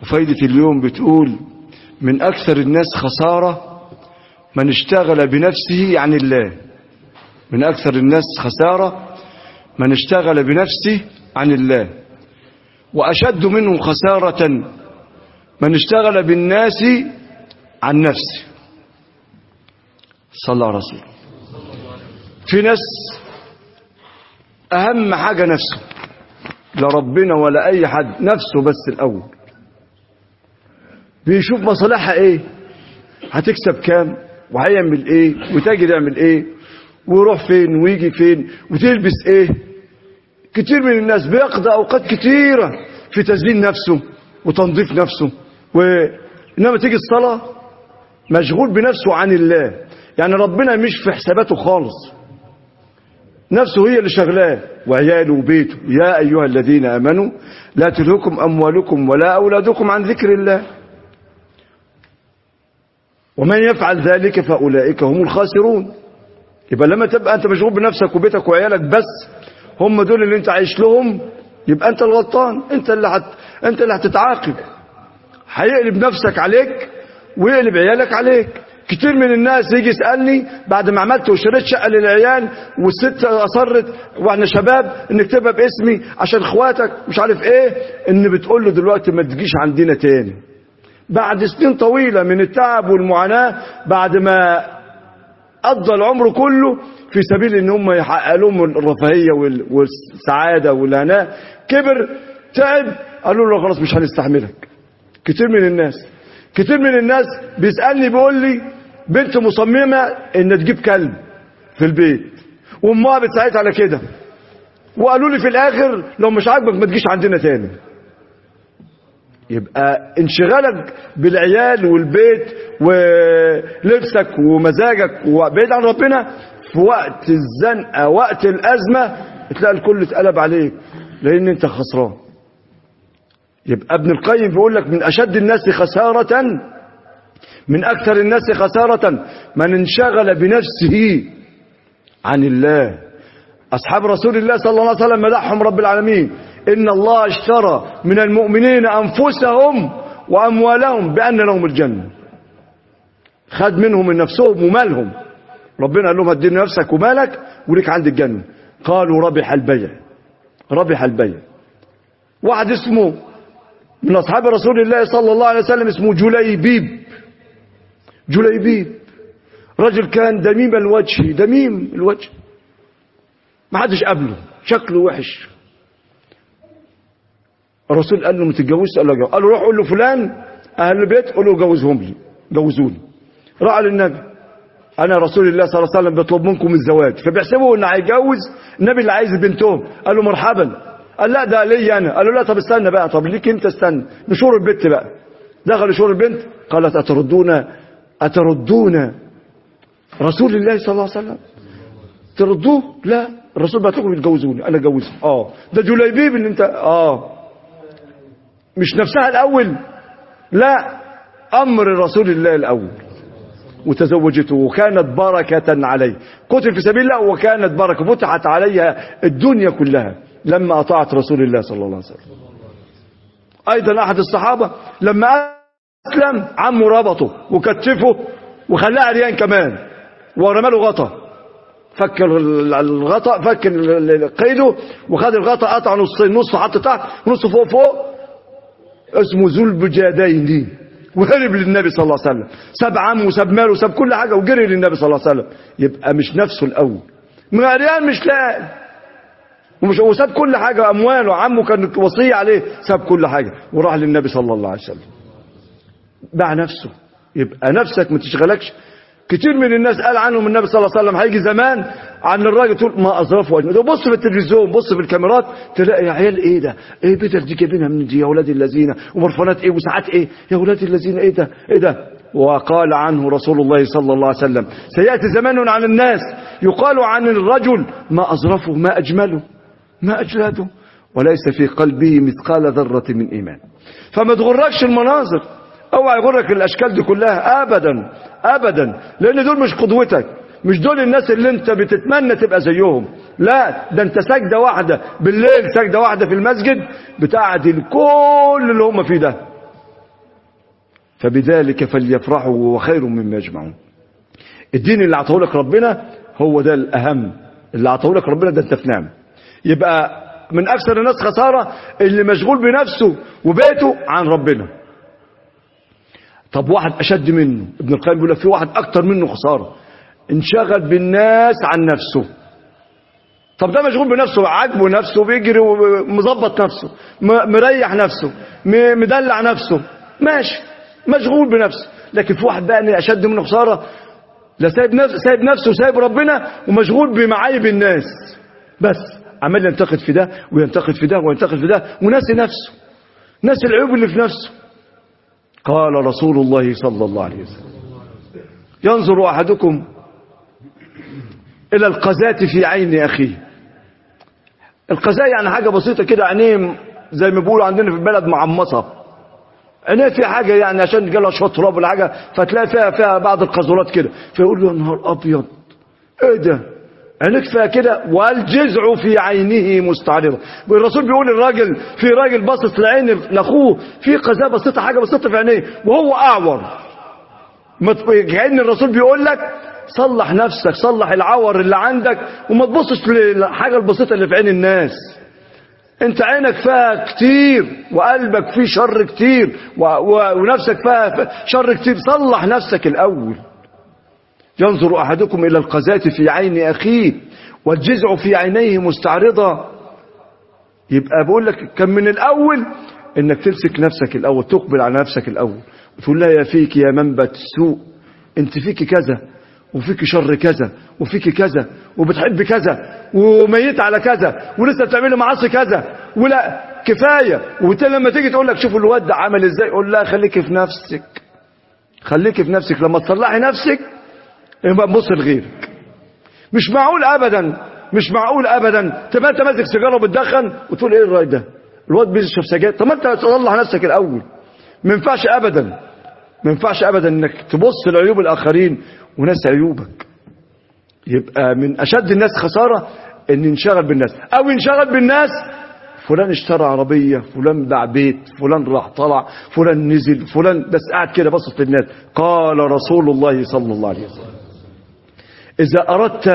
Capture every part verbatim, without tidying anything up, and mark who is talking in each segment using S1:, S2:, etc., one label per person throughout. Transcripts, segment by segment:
S1: وفايدة اليوم بتقول من أكثر الناس خسارة من اشتغل بنفسه عن الله. من أكثر الناس خسارة من اشتغل بنفسه عن الله، وأشد منه خسارة من اشتغل بالناس عن نفسه. صلى الله عليه وسلم. في ناس أهم حاجة نفسه، لا ربنا ولا أي حد، نفسه بس الأول. بيشوف مصالحها إيه، هتكسب كام، وهيعمل إيه، وتاجر يعمل إيه، ويروح فين ويجي فين، وتلبس إيه. كتير من الناس بيقضي أوقات كتيرة في تزيين نفسه وتنظيف نفسه، وإنما تيجي الصلاة مشغول بنفسه عن الله. يعني ربنا مش في حساباته خالص، نفسه هي اللي شغلاه وعياله وبيته. يا أيها الذين آمنوا لا تلهكم أموالكم ولا أولادكم عن ذكر الله ومن يفعل ذلك فأولئك هم الخاسرون. يبقى لما تبقى أنت مشغول بنفسك وبيتك وعيالك بس، هم دول اللي أنت عايش لهم، يبقى أنت الغلطان. أنت اللي هت... أنت اللي هتتعاقب. هيقلب نفسك عليك ويقلب عيالك عليك. كتير من الناس يجي يسألني بعد ما عملت وشريت شقة للعيال والست أصرت واحنا شباب ان نكتبها باسمي عشان اخواتك مش عارف ايه، ان بتقول له دلوقتي ما تجيش عندنا تاني. بعد سنين طويلة من التعب والمعاناة، بعد ما قضى العمر كله في سبيل ان هم يحقق لهم الرفاهية والسعادة والهناء، كبر تعب قالوا له خلاص مش هنستحملك. كتير من الناس كتير من الناس بيسألني بيقول لي بنت مصممة ان تجيب كلب في البيت وامها بتساعدها على كده، وقالوا لي في الاخر لو مش عاجبك ما تجيش عندنا تاني. يبقى انشغالك بالعيال والبيت ولبسك ومزاجك وبعيد عن ربنا في وقت الزنقة وقت الازمة تلاقي الكل اتقلب عليك لان انت خسران. يبقى ابن القيم بيقول لك من اشد الناس خسارة من اكثر الناس خسارة من انشغل بنفسه عن الله. اصحاب رسول الله صلى الله عليه وسلم مدحهم رب العالمين: ان الله اشترى من المؤمنين انفسهم واموالهم بان لهم الجنة. خد منهم من نفسهم ومالهم. ربنا قال لهم هدي نفسك ومالك وليك عند الجنة. قالوا ربح البيع ربح البيع. واحد اسمه من أصحاب رسول الله صلى الله عليه وسلم اسمه جليبيب. جليبيب رجل كان دميم الوجه دميم الوجه، ما حدش قبله، شكله وحش. الرسول قال له ما تتجوزش، قال له جوز. قال له روح قول له فلان أهل البيت قول له جوزهم لي جوزوني. راح للنبي: أنا رسول الله صلى الله عليه وسلم بيطلب منكم الزواج. فبيحسبوا إن هيجوز النبي اللي عايز بنتهم. قال له مرحبا. قال لا ده لي انا. قال له لا طب استنى بقى، طب ليك انت استنى نشور البنت بقى. دخل شور البنت قالت اتردون اتردون رسول الله صلى الله عليه وسلم تردوه؟ لا الرسول بعتكم يتجوزوني انا جوزها. اه ده جليبيب اللي انت اه مش نفسها الاول، لا امر رسول الله الاول وتزوجته وكانت بركة عليه. قتل في سبيل الله وكانت بركة، فتحت عليها الدنيا كلها لما أطاعت رسول الله صلى الله عليه وسلم. أيضا أحد الصحابة لما أسلم عمه ربطه وكتفه وخلاه عريان كمان ورمى له غطا، فك الغطا فك قيده وخد الغطا قطع نصين، نص حط تحت ونص فوق فوق، اسمه ذو البجادين، وهرب للنبي صلى الله عليه وسلم. ساب عمه وساب ماله وساب كل حاجة وجري للنبي صلى الله عليه وسلم. يبقى مش نفسه الأول، عريان مش لاقي ومش وساب كل حاجة، أمواله عمه كان وصية عليه، ساب كل حاجة وراح للنبي صلى الله عليه وسلم. باع نفسه. يبقى نفسك ما تشغلكش. كتير من الناس قال عنهم النبي صلى الله عليه وسلم هيجي زمان عن الراجل تقول ما أظرفه وجهه. بص في التلفزيون بص في الكاميرات تلاقي يا عيال ايه ده، ايه بدل دي جايبينها من دي يا ولاد الذين، ومرفانات ايه وساعات ايه يا ولاد الذين، ايه ده ايه ده. وقال عنه رسول الله صلى الله عليه وسلم: سيأتي زمان على الناس يقال عن الرجل ما أظرفه ما أجمله ما أجلاده وليس في قلبه مثقال ذرة من إيمان. فما تغركش المناظر، اوعى يغرك الأشكال دي كلها أبدا أبدا، لأن دول مش قدوتك، مش دول الناس اللي انت بتتمنى تبقى زيهم. لا ده انت سجدة واحدة بالليل، سجدة واحدة في المسجد بتعدل كل اللي هم فيه ده. فبذلك فليفرحوا وهو خير مما يجمعون. الدين اللي عطاه لك ربنا هو ده الأهم، اللي عطاه لك ربنا ده انت في نعمة. يبقى من أكثر الناس خسارة اللي مشغول بنفسه وبيته عن ربنا. طب واحد أشد منه، ابن القيم بيقول لك في واحد أكتر منه خسارة، انشغل بالناس عن نفسه. طب ده مشغول بنفسه، عاجبه نفسه، بيجري ومظبط نفسه، مريح نفسه، مدلع نفسه، ماشي مشغول بنفسه. لكن في واحد بقى أشد منه خسارة، لا سايب نفسه سايب نفسه وسايب ربنا ومشغول بمعايب الناس بس، عمال ينتقد في ده وينتقد في ده وينتقد في ده وناسي نفسه، ناسي العيوب اللي في نفسه. قال رسول الله صلى الله عليه وسلم: ينظر أحدكم إلى القذاة في عين أخيه. القذاة يعني حاجة بسيطة كده، عينيه زي ما بيقولوا عندنا في البلد معمصة، عينيه في حاجة يعني عشان جالها شوية تراب ولا حاجة فتلاقي فيها فيها بعض القذورات كده، فيقول له يا نهار أبيض إيه ده؟ عينيك فيها كده. والجزع في عينه مستعرضة. الرسول بيقول الراجل في راجل باصص لعين لاخوه في قذاة بسيطة، حاجة بسيطة في عينيه وهو أعور. كأن الرسول بيقول لك صلح نفسك، صلح العور اللي عندك وما تبصش للحاجة البسيطة اللي في عين الناس. انت عينك فيها كتير وقلبك فيه شر كتير و... و... ونفسك فيها شر كتير، صلح نفسك الأول. ينظر أحدكم إلى القذاة في عين أخيه والجزع في عينيه مستعرضة. يبقى بقول لك كان من الأول إنك تمسك نفسك الأول، تقبل على نفسك الأول وتقول لها يا فيك يا منبت السوء، انت فيك كذا وفيك شر كذا وفيك كذا وبتحب كذا وميت على كذا ولسه بتعملي معاصي كذا، ولا كفاية. وبالتالي لما تيجي تقول لك شوف الواد ده عمل ازاي، قول لها خليكي في نفسك، خليكي في نفسك. لما تصلحي نفسك يبقى تبص لغيرك. مش معقول ابدا، مش معقول ابدا تبقى انت ماسك سيجاره وبتدخن وتقول ايه الراي ده الواد بيشرب سجاير. طب ما انت تصلح نفسك الاول. ما ينفعش ابدا، ما ينفعش ابدا انك تبص لعيوب الاخرين وناس عيوبك. يبقى من اشد الناس خساره ان ينشغل بالناس، او ينشغل بالناس فلان اشترى عربيه، فلان باع بيت، فلان راح طلع، فلان نزل، فلان بس قاعد كده باصص للناس. قال رسول الله صلى الله عليه وسلم: اذا اردت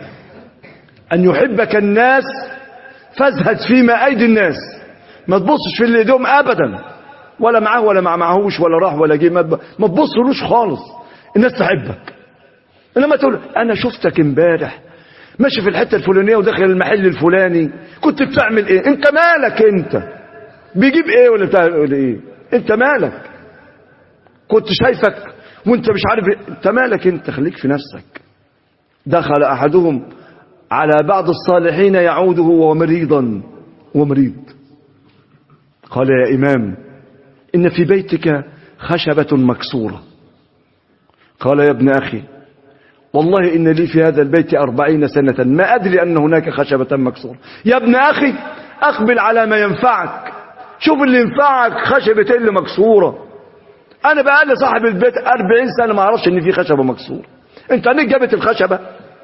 S1: ان يحبك الناس فازهد فيما ايدي الناس. ما تبصش في اللي ايديهم ابدا، ولا معاه ولا مع معهوش ولا راح ولا جه، ما تبصلوش خالص. الناس تحبك. انما تقول انا شفتك امبارح ماشي في الحته الفلانيه وداخل المحل الفلاني، كنت بتعمل ايه؟ انت مالك؟ انت بيجيب ايه ولا بتعمل ايه؟ انت مالك؟ كنت شايفك وانت مش عارف إيه؟ انت مالك؟ انت خليك في نفسك. دخل احدهم على بعض الصالحين يعوده وهو مريضا ومريض، قال يا امام ان في بيتك خشبة مكسورة. قال يا ابن اخي والله إن لي في هذا البيت أربعين سنة ما أدري أن هناك خشبة مكسورة. يا ابن أخي أقبل على ما ينفعك، شوف اللي ينفعك، خشبة اللي مكسورة. أنا بقى لي صاحب البيت أربعين سنة ما أعرفش إن في خشبة مكسورة. أنت عنك جابت الخشبة؟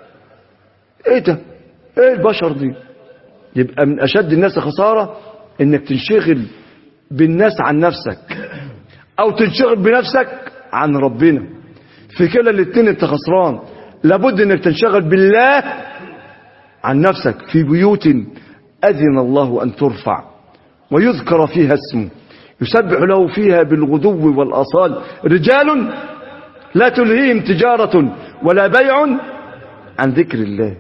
S1: إيه ده؟ إيه البشر دي؟ يبقى من أشد الناس خسارة إنك تنشغل بالناس عن نفسك، أو تنشغل بنفسك عن ربنا. في كلا الاثنين انت خسران. لابد انك تنشغل بالله عن نفسك. في بيوت اذن الله ان ترفع ويذكر فيها اسمه يسبح له فيها بالغدو والاصال رجال لا تلهيهم تجارة ولا بيع عن ذكر الله.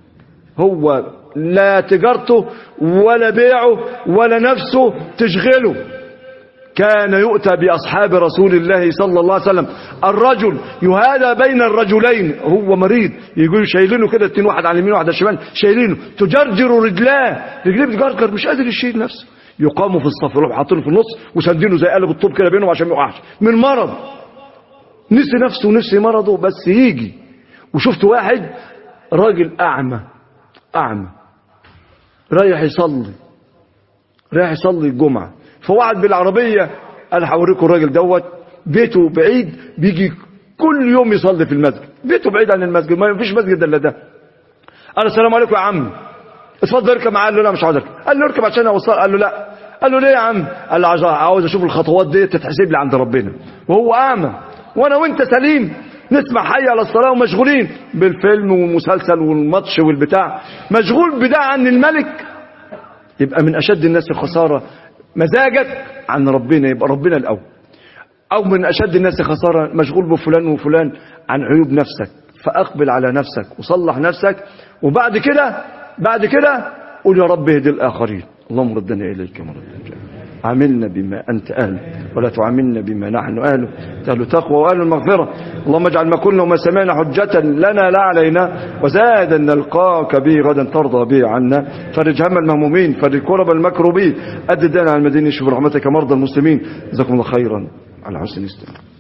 S1: هو لا تجارته ولا بيعه ولا نفسه تشغله. كان يؤتى بأصحاب رسول الله صلى الله عليه وسلم الرجل يهادى بين الرجلين، هو مريض، يقولوا شايلينه كده اتنين، واحد على اليمين واحد على الشمال، شايلينه تجرجر رجلاه، رجليه بتجرجر مش قادر يشيل نفسه. يقاموا في الصف يروحوا حاطينه في النص وساندينه زي قلب الطوب كده بينهم عشان ما يقعش من مرض. نسي نفسه ونسي مرضه بس يجي. وشفت واحد راجل أعمى أعمى رايح يصلي رايح يصلي الجمعة، فوعد بالعربية قال هوريكم الراجل دوت بيته بعيد، بيجي كل يوم يصلي في المسجد، بيته بعيد عن المسجد، ما فيش مسجد الا ده. قال السلام عليكم يا عم، اتفضل اركب معاه. قال له لا مش عاوز اركب. قال له اركب عشان اوصل. قال له لا قال له ليه يا عم؟ قال له عاوز اشوف الخطوات دي تتحسب لي عند ربنا. وهو اعمى وانا وانت سليم، نسمع حي على الصلاه ومشغولين بالفيلم والمسلسل والماتش والبتاع، مشغول بده عن الملك. يبقى من اشد الناس خساره مزاجك عن ربنا، يبقى ربنا الاول. او من اشد الناس خساره مشغول بفلان وفلان عن عيوب نفسك، فاقبل على نفسك وصلح نفسك، وبعد كده بعد كده قول يا رب اهدي الاخرين. اللهم ردنا اليك مردا، عاملنا بما أنت أهل ولا تعاملنا بما نحن أهله، أهل تقوى وأهل المغفرة. اللهم اجعل ما كنا وما سمعنا حجة لنا لا علينا، وزادا نلقاك به غدا ترضى به عنا. فرج هم المهمومين، فرج كرب المكروبين، أد الدين على المدينة، شوف رحمتك مرضى المسلمين. جزاكم الله خيرا على حسن الاستماع.